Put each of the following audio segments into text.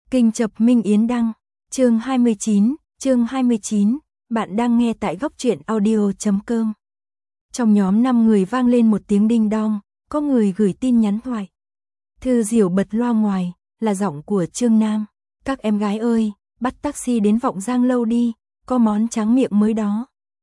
Kinh chập Minh Yến đăng, chương 29, bạn đang nghe tại góc truyện audio.com. Trong nhóm 5 người vang lên một tiếng đinh đong, có người gửi tin nhắn thoại. Thư Diểu bật loa ngoài, là giọng của Trương Nam. Các em gái ơi, bắt taxi đến Vọng Giang lâu đi, có món tráng miệng mới đó.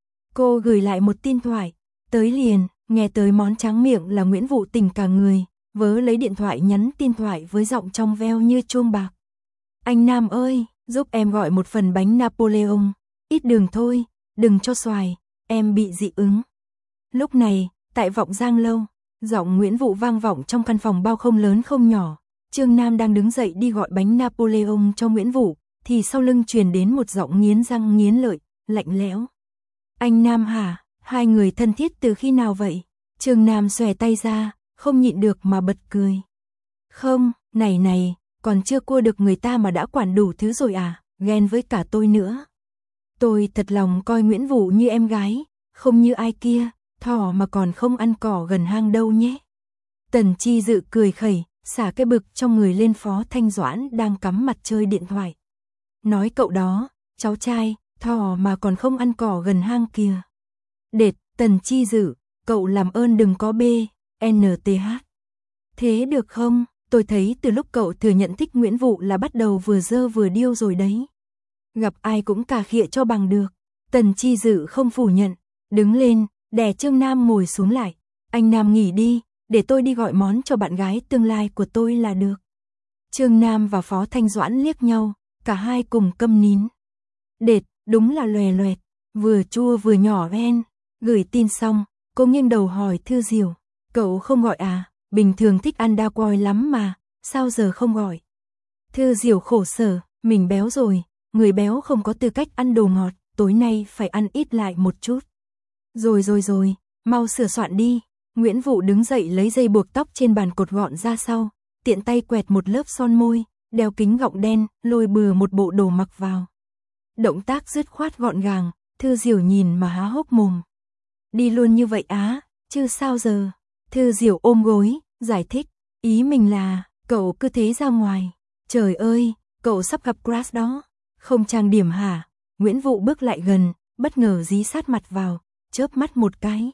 Cô gửi lại một tin thoại, tới liền, nghe tới món tráng miệng là Nguyễn Vũ tỉnh cả người, vớ lấy điện thoại nhắn tin thoại với giọng trong veo như chuông bạc. Anh Nam ơi, giúp em gọi một phần bánh Napoleon, ít đường thôi, đừng cho xoài, em bị dị ứng. Lúc này, tại Vọng Giang lâu, giọng Nguyễn Vũ vang vọng trong căn phòng bao không lớn không nhỏ. Trương Nam đang đứng dậy đi gọi bánh Napoleon cho Nguyễn Vũ, thì sau lưng truyền đến một giọng nghiến răng nghiến lợi, lạnh lẽo. Anh Nam hả, hai người thân thiết từ khi nào vậy? Trương Nam xòe tay ra, không nhịn được mà bật cười. Không, này, còn chưa cua được người ta mà đã quản đủ thứ rồi à, ghen với cả tôi nữa. Tôi thật lòng coi Nguyễn Vũ như em gái, không như ai kia, thỏ mà còn không ăn cỏ gần hang đâu nhé. Tần Chi Dự cười khẩy, xả cái bực trong người lên Phó Thanh Doãn đang cắm mặt chơi điện thoại. Nói cậu đó, cháu trai, thỏ mà còn không ăn cỏ gần hang kìa. Đệt, Tần Chi Dự, cậu làm ơn đừng có NTH. Thế được không? Tôi thấy từ lúc cậu thừa nhận thích Nguyễn Vũ là bắt đầu vừa dơ vừa điêu rồi đấy. Gặp ai cũng cà khịa cho bằng được. Tần Chi Dự không phủ nhận, đứng lên, đè Trương Nam ngồi xuống lại. Anh Nam nghỉ đi, để tôi đi gọi món cho bạn gái tương lai của tôi là được. Trương Nam và Phó Thanh Doãn liếc nhau, cả hai cùng câm nín. Đệt, đúng là lòe loẹt, vừa chua vừa nhỏ ven. Gửi tin xong, cô nghiêng đầu hỏi Thư Diểu, cậu không gọi à? Bình thường thích ăn đa quoi lắm mà, sao giờ không gọi? Thư Diểu khổ sở, mình béo rồi, người béo không có tư cách ăn đồ ngọt, tối nay phải ăn ít lại một chút. Rồi, mau sửa soạn đi. Nguyễn Vũ đứng dậy lấy dây buộc tóc trên bàn cột gọn ra sau, tiện tay quẹt một lớp son môi, đeo kính gọng đen, lôi bừa một bộ đồ mặc vào. Động tác dứt khoát gọn gàng, Thư Diểu nhìn mà há hốc mồm. Đi luôn như vậy á, chứ sao giờ? Thư Diểu ôm gối, giải thích, ý mình là, cậu cứ thế ra ngoài. Trời ơi, cậu sắp gặp crush đó. Không trang điểm hả? Nguyễn Vũ bước lại gần, bất ngờ dí sát mặt vào, chớp mắt một cái.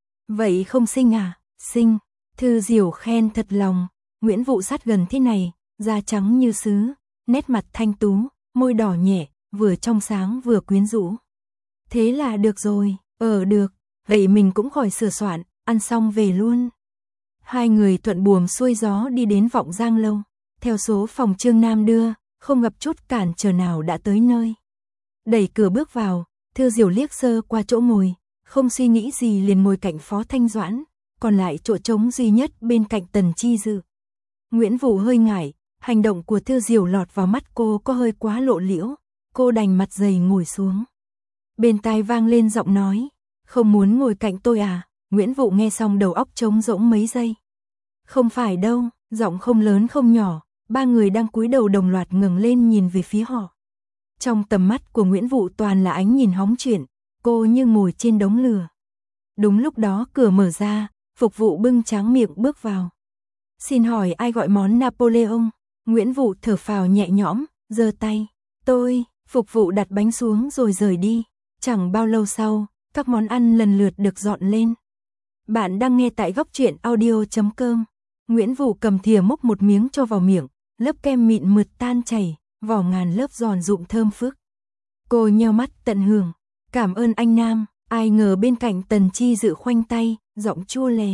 Vậy không xinh à? Xinh. Thư Diểu khen thật lòng. Nguyễn Vũ sát gần thế này, da trắng như sứ, nét mặt thanh tú, môi đỏ nhẹ, vừa trong sáng vừa quyến rũ. Thế là được rồi, được, vậy mình cũng khỏi sửa soạn, ăn xong về luôn. Hai người thuận buồm xuôi gió đi đến Vọng Giang lâu, theo số phòng Trương Nam đưa, không gặp chút cản trở nào đã tới nơi. Đẩy cửa bước vào, Thư Diểu liếc sơ qua chỗ ngồi, không suy nghĩ gì liền ngồi cạnh Phó Thanh Doãn, còn lại chỗ trống duy nhất bên cạnh Tần Chi Dự. Nguyễn Vũ hơi ngại, hành động của Thư Diểu lọt vào mắt cô có hơi quá lộ liễu, cô đành mặt dày ngồi xuống. Bên tai vang lên giọng nói, không muốn ngồi cạnh tôi à? Nguyễn Vũ nghe xong đầu óc trống rỗng mấy giây. Không phải đâu, giọng không lớn không nhỏ, ba người đang cúi đầu đồng loạt ngẩng lên nhìn về phía họ. Trong tầm mắt của Nguyễn Vũ toàn là ánh nhìn hóng chuyện, cô như ngồi trên đống lửa. Đúng lúc đó cửa mở ra, phục vụ bưng tráng miệng bước vào. Xin hỏi ai gọi món Napoleon? Nguyễn Vũ thở phào nhẹ nhõm, giơ tay. Tôi, phục vụ đặt bánh xuống rồi rời đi. Chẳng bao lâu sau, các món ăn lần lượt được dọn lên. Bạn đang nghe tại góc truyện audio.com. Nguyễn Vũ cầm thìa múc một miếng cho vào miệng, lớp kem mịn mượt tan chảy, vỏ ngàn lớp giòn rụm thơm phức. Cô nheo mắt tận hưởng. Cảm ơn anh Nam. Ai ngờ bên cạnh Tần Chi Dự khoanh tay, giọng chua lè.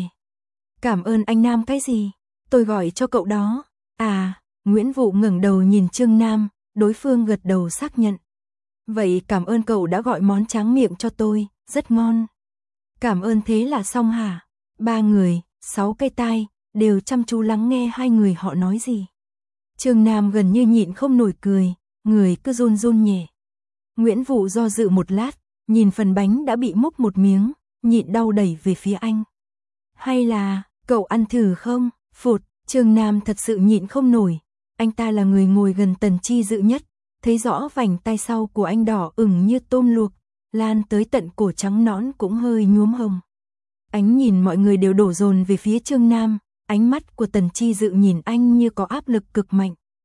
Cảm ơn anh Nam cái gì? Tôi gọi cho cậu đó. À, Nguyễn Vũ ngẩng đầu nhìn Trương Nam, đối phương gật đầu xác nhận. Vậy cảm ơn cậu đã gọi món tráng miệng cho tôi, rất ngon. Cảm ơn thế là xong hả? Ba người, 6 cây tai, đều chăm chú lắng nghe hai người họ nói gì. Trương Nam gần như nhịn không nổi cười, người cứ run run nhẹ. Nguyễn Vũ do dự một lát, nhìn phần bánh đã bị múc một miếng, nhịn đau đẩy về phía anh. Hay là, cậu ăn thử không? Phụt, Trương Nam thật sự nhịn không nổi. Anh ta là người ngồi gần Tần Chi Dự nhất, thấy rõ vành tay sau của anh đỏ ửng như tôm luộc, lan tới tận cổ trắng nõn cũng hơi nhuốm hồng. Ánh nhìn mọi người đều đổ dồn về phía Trương Nam, ánh mắt của Tần Chi Dự nhìn anh như có áp lực cực mạnh.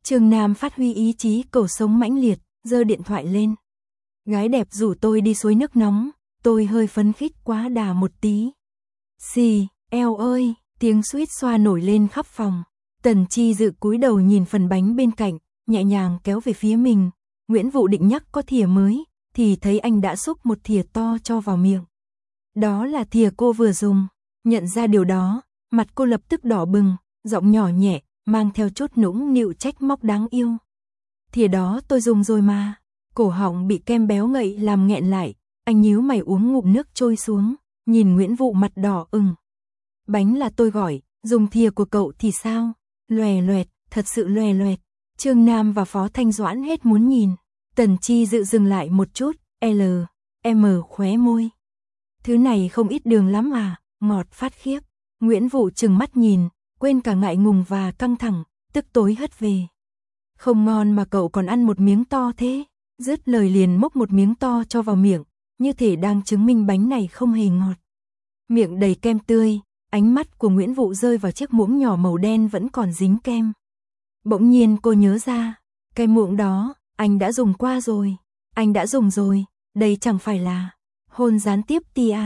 Trương Nam phát huy ý chí cầu sống mãnh liệt, giơ điện thoại lên. Gái đẹp rủ tôi đi suối nước nóng, tôi hơi phấn khích quá đà một tí. Xì, eo ơi, tiếng suýt xoa nổi lên khắp phòng. Tần Chi Dự cúi đầu nhìn phần bánh bên cạnh, nhẹ nhàng kéo về phía mình. Nguyễn Vũ định nhắc có thìa mới, thì thấy anh đã xúc một thìa to cho vào miệng. Đó là thìa cô vừa dùng. Nhận ra điều đó, mặt cô lập tức đỏ bừng, giọng nhỏ nhẹ, mang theo chút nũng nịu trách móc đáng yêu. Thìa đó tôi dùng rồi mà. Cổ họng bị kem béo ngậy làm nghẹn lại, anh nhíu mày uống ngụm nước trôi xuống, nhìn Nguyễn Vũ mặt đỏ ửng. Bánh là tôi gọi, dùng thìa của cậu thì sao? Loè loẹt, thật sự loè loẹt. Trương Nam và Phó Thanh Doãn hết muốn nhìn. Tần Chi Dự dừng lại một chút, M khóe môi. Thứ này không ít đường lắm à, ngọt phát khiếp. Nguyễn Vũ trừng mắt nhìn, quên cả ngại ngùng và căng thẳng, tức tối hất về. Không ngon mà cậu còn ăn một miếng to thế. Dứt lời liền mốc một miếng to cho vào miệng, như thể đang chứng minh bánh này không hề ngọt. Miệng đầy kem tươi, ánh mắt của Nguyễn Vũ rơi vào chiếc muỗng nhỏ màu đen vẫn còn dính kem. Bỗng nhiên cô nhớ ra, cái muỗng đó, anh đã dùng qua rồi. Anh đã dùng rồi, đây chẳng phải là hôn gián tiếp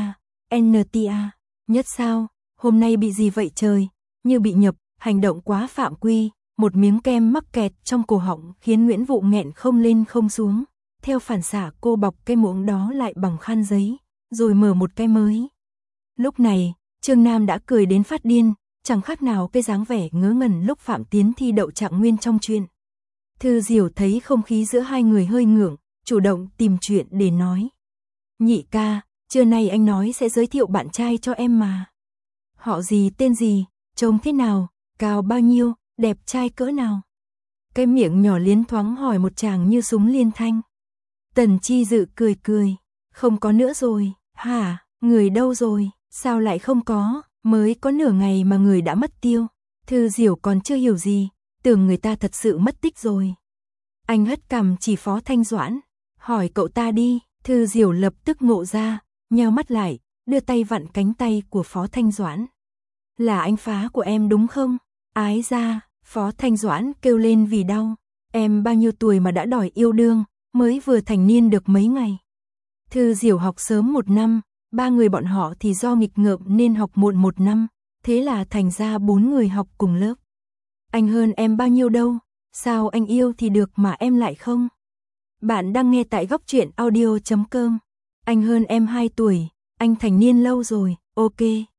NTA. Nhất sao, hôm nay bị gì vậy trời, như bị nhập, hành động quá phạm quy. Một miếng kem mắc kẹt trong cổ họng khiến Nguyễn Vũ nghẹn không lên không xuống. Theo phản xạ cô bọc cái muỗng đó lại bằng khăn giấy, rồi mở một cái mới. Lúc này, Trương Nam đã cười đến phát điên, chẳng khác nào cái dáng vẻ ngớ ngẩn lúc Phạm Tiến thi đậu trạng nguyên trong chuyện. Thư Diểu thấy không khí giữa hai người hơi ngượng, chủ động tìm chuyện để nói. Nhị ca, trưa nay anh nói sẽ giới thiệu bạn trai cho em mà. Họ gì tên gì, trông thế nào, cao bao nhiêu, đẹp trai cỡ nào? Cái miệng nhỏ liến thoáng hỏi một chàng như súng liên thanh. Tần Chi Dự cười cười, không có nữa rồi. Hả, người đâu rồi, sao lại không có, mới có nửa ngày mà người đã mất tiêu. Thư Diểu còn chưa hiểu gì, tưởng người ta thật sự mất tích rồi. Anh hất cằm chỉ Phó Thanh Doãn, hỏi cậu ta đi. Thư Diểu lập tức ngộ ra, nheo mắt lại, đưa tay vặn cánh tay của Phó Thanh Doãn. Là anh Phá của em đúng không? Ái ra, Phó Thanh Doãn kêu lên vì đau. Em bao nhiêu tuổi mà đã đòi yêu đương, mới vừa thành niên được mấy ngày. Thư Diểu học sớm 1 năm, 3 người bọn họ thì do nghịch ngợm nên học muộn 1 năm, thế là thành ra 4 người học cùng lớp. Anh hơn em bao nhiêu đâu, sao anh yêu thì được mà em lại không? Bạn đang nghe tại góc truyện audio.com. Anh hơn em 2 tuổi, anh thành niên lâu rồi, ok.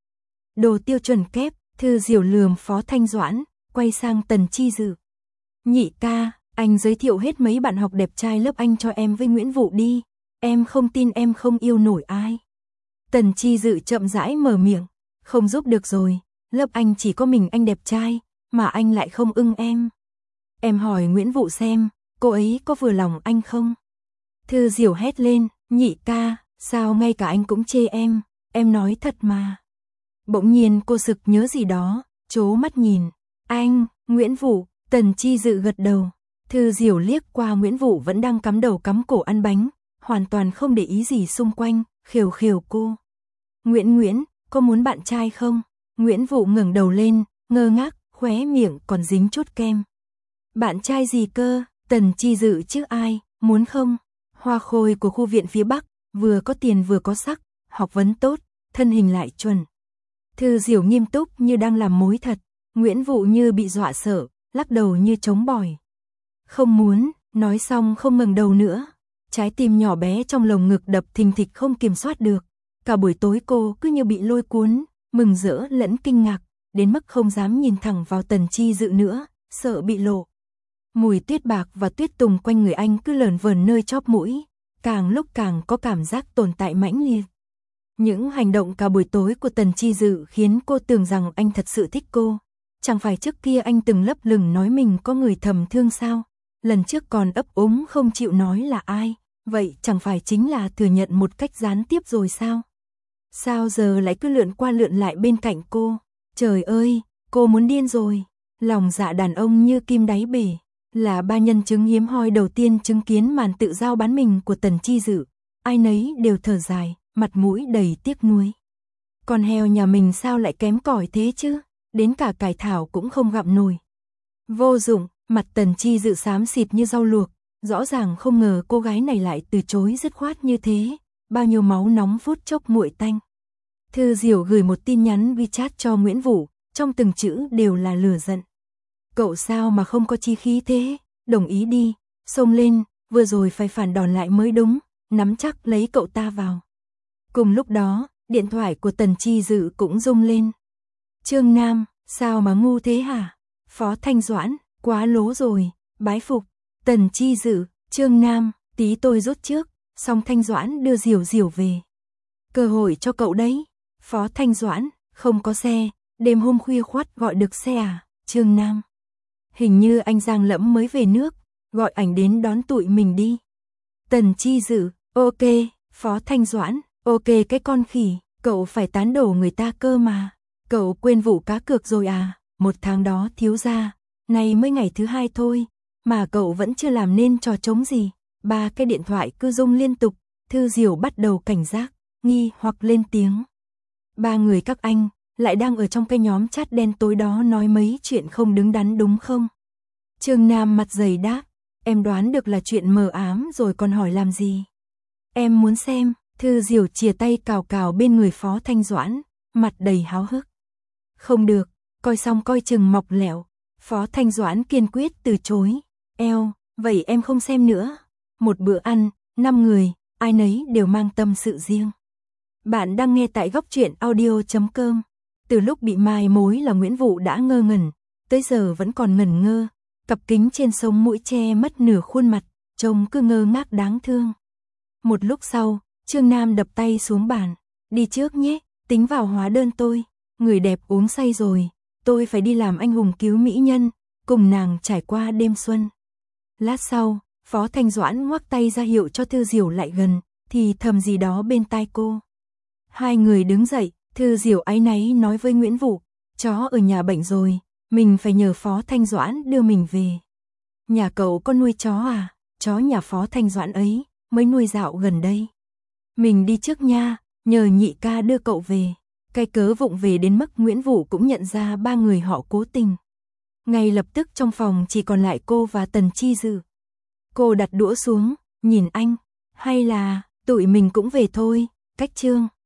Đồ tiêu chuẩn kép. Thư Diểu lườm Phó Thanh Doãn, quay sang Tần Chi Dự. Nhị ca, anh giới thiệu hết mấy bạn học đẹp trai lớp anh cho em với Nguyễn Vũ đi. Em không tin em không yêu nổi ai. Tần Chi Dự chậm rãi mở miệng. Không giúp được rồi, lớp anh chỉ có mình anh đẹp trai, mà anh lại không ưng em. Em hỏi Nguyễn Vũ xem, cô ấy có vừa lòng anh không? Thư Diểu hét lên, nhị ca, sao ngay cả anh cũng chê em nói thật mà. Bỗng nhiên cô sực nhớ gì đó, trố mắt nhìn. Anh, Nguyễn Vũ. Tần Chi Dự gật đầu. Thư Diểu liếc qua Nguyễn Vũ vẫn đang cắm đầu cắm cổ ăn bánh, hoàn toàn không để ý gì xung quanh, khều khều cô. Nguyễn, có muốn bạn trai không? Nguyễn Vũ ngẩng đầu lên, ngơ ngác, khóe miệng còn dính chút kem. Bạn trai gì cơ? Tần Chi Dự chứ ai, muốn không? Hoa khôi của khu viện phía Bắc, vừa có tiền vừa có sắc, học vấn tốt, thân hình lại chuẩn. Thư Diểu nghiêm túc như đang làm mối thật, Nguyễn Vũ như bị dọa sợ, lắc đầu như trống bỏi. Không muốn, nói xong không ngẩng đầu nữa. Trái tim nhỏ bé trong lồng ngực đập thình thịch không kiểm soát được. Cả buổi tối cô cứ như bị lôi cuốn, mừng rỡ lẫn kinh ngạc, đến mức không dám nhìn thẳng vào Tần Chi Dự nữa, sợ bị lộ. Mùi tuyết bạc và tuyết tùng quanh người anh cứ lởn vởn nơi chóp mũi, càng lúc càng có cảm giác tồn tại mãnh liệt. Những hành động cả buổi tối của Tần Chi Dự khiến cô tưởng rằng anh thật sự thích cô. Chẳng phải trước kia anh từng lấp lửng nói mình có người thầm thương sao? Lần trước còn ấp úng không chịu nói là ai, vậy chẳng phải chính là thừa nhận một cách gián tiếp rồi sao? Sao giờ lại cứ lượn qua lượn lại bên cạnh cô? Trời ơi, cô muốn điên rồi. Lòng dạ đàn ông như kim đáy bể, là ba nhân chứng hiếm hoi đầu tiên chứng kiến màn tự giao bán mình của Tần Chi Dự. Ai nấy đều thở dài, mặt mũi đầy tiếc nuối. Con heo nhà mình sao lại kém cỏi thế chứ? Đến cả cải thảo cũng không gặm nổi. Vô dụng, Mặt Tần Chi Dự xám xịt như rau luộc, rõ ràng không ngờ cô gái này lại từ chối dứt khoát như thế, bao nhiêu máu nóng phút chốc nguội tanh. Thư Diểu gửi một tin nhắn WeChat cho Nguyễn Vũ, trong từng chữ đều là lửa giận. Cậu sao mà không có chí khí thế, đồng ý đi, xông lên, vừa rồi phải phản đòn lại mới đúng, nắm chắc lấy cậu ta vào. Cùng lúc đó, điện thoại của Tần Chi Dự cũng rung lên. Trương Nam, sao mà ngu thế hả? Phó Thanh Doãn, quá lố rồi, bái phục. Tần Chi Dự, Trương Nam, tí tôi rút trước, xong Thanh Doãn đưa Diểu Diểu về. Cơ hội cho cậu đấy. Phó Thanh Doãn, không có xe, đêm hôm khuya khoắt gọi được xe à? Trương Nam, hình như anh Giang Lẫm mới về nước, gọi ảnh đến đón tụi mình đi. Tần Chi Dự, ok. Phó Thanh Doãn, ok cái con khỉ, cậu phải tán đổ người ta cơ mà. Cậu quên vụ cá cược rồi à? 1 tháng đó thiếu ra, nay mới ngày thứ 2 thôi, mà cậu vẫn chưa làm nên trò trống gì. 3 cái điện thoại cứ rung liên tục, Thư Diểu bắt đầu cảnh giác, nghi hoặc lên tiếng. 3 người các anh, lại đang ở trong cái nhóm chat đen tối đó nói mấy chuyện không đứng đắn đúng không? Trương Nam mặt dày đáp, em đoán được là chuyện mờ ám rồi còn hỏi làm gì? Em muốn xem. Thư Diểu chìa tay cào cào bên người Phó Thanh Doãn, mặt đầy háo hức. Không được, coi xong coi chừng mọc lẹo. Phó Thanh Doãn kiên quyết từ chối. Eo, vậy em không xem nữa. Một bữa ăn, 5 người, ai nấy đều mang tâm sự riêng. Bạn đang nghe tại góc truyện audio.com. Từ lúc bị mai mối là Nguyễn Vũ đã ngơ ngẩn, tới giờ vẫn còn ngẩn ngơ. Cặp kính trên sống mũi che mất nửa khuôn mặt, trông cứ ngơ ngác đáng thương. Một lúc sau, Trương Nam đập tay xuống bàn. Đi trước nhé, tính vào hóa đơn tôi. Người đẹp uống say rồi, tôi phải đi làm anh hùng cứu mỹ nhân, cùng nàng trải qua đêm xuân. Lát sau, Phó Thanh Doãn ngoắc tay ra hiệu cho Thư Diểu lại gần, thì thầm gì đó bên tai cô. Hai người đứng dậy, Thư Diểu áy náy nói với Nguyễn Vũ, chó ở nhà bệnh rồi, mình phải nhờ Phó Thanh Doãn đưa mình về. Nhà cậu có nuôi chó à? Chó nhà Phó Thanh Doãn ấy, mới nuôi dạo gần đây. Mình đi trước nha, nhờ nhị ca đưa cậu về. Cái cớ vụng về đến mức Nguyễn Vũ cũng nhận ra 3 người họ cố tình. Ngay lập tức trong phòng chỉ còn lại cô và Tần Chi Dự. Cô đặt đũa xuống, nhìn anh, hay là tụi mình cũng về thôi, cách Trương.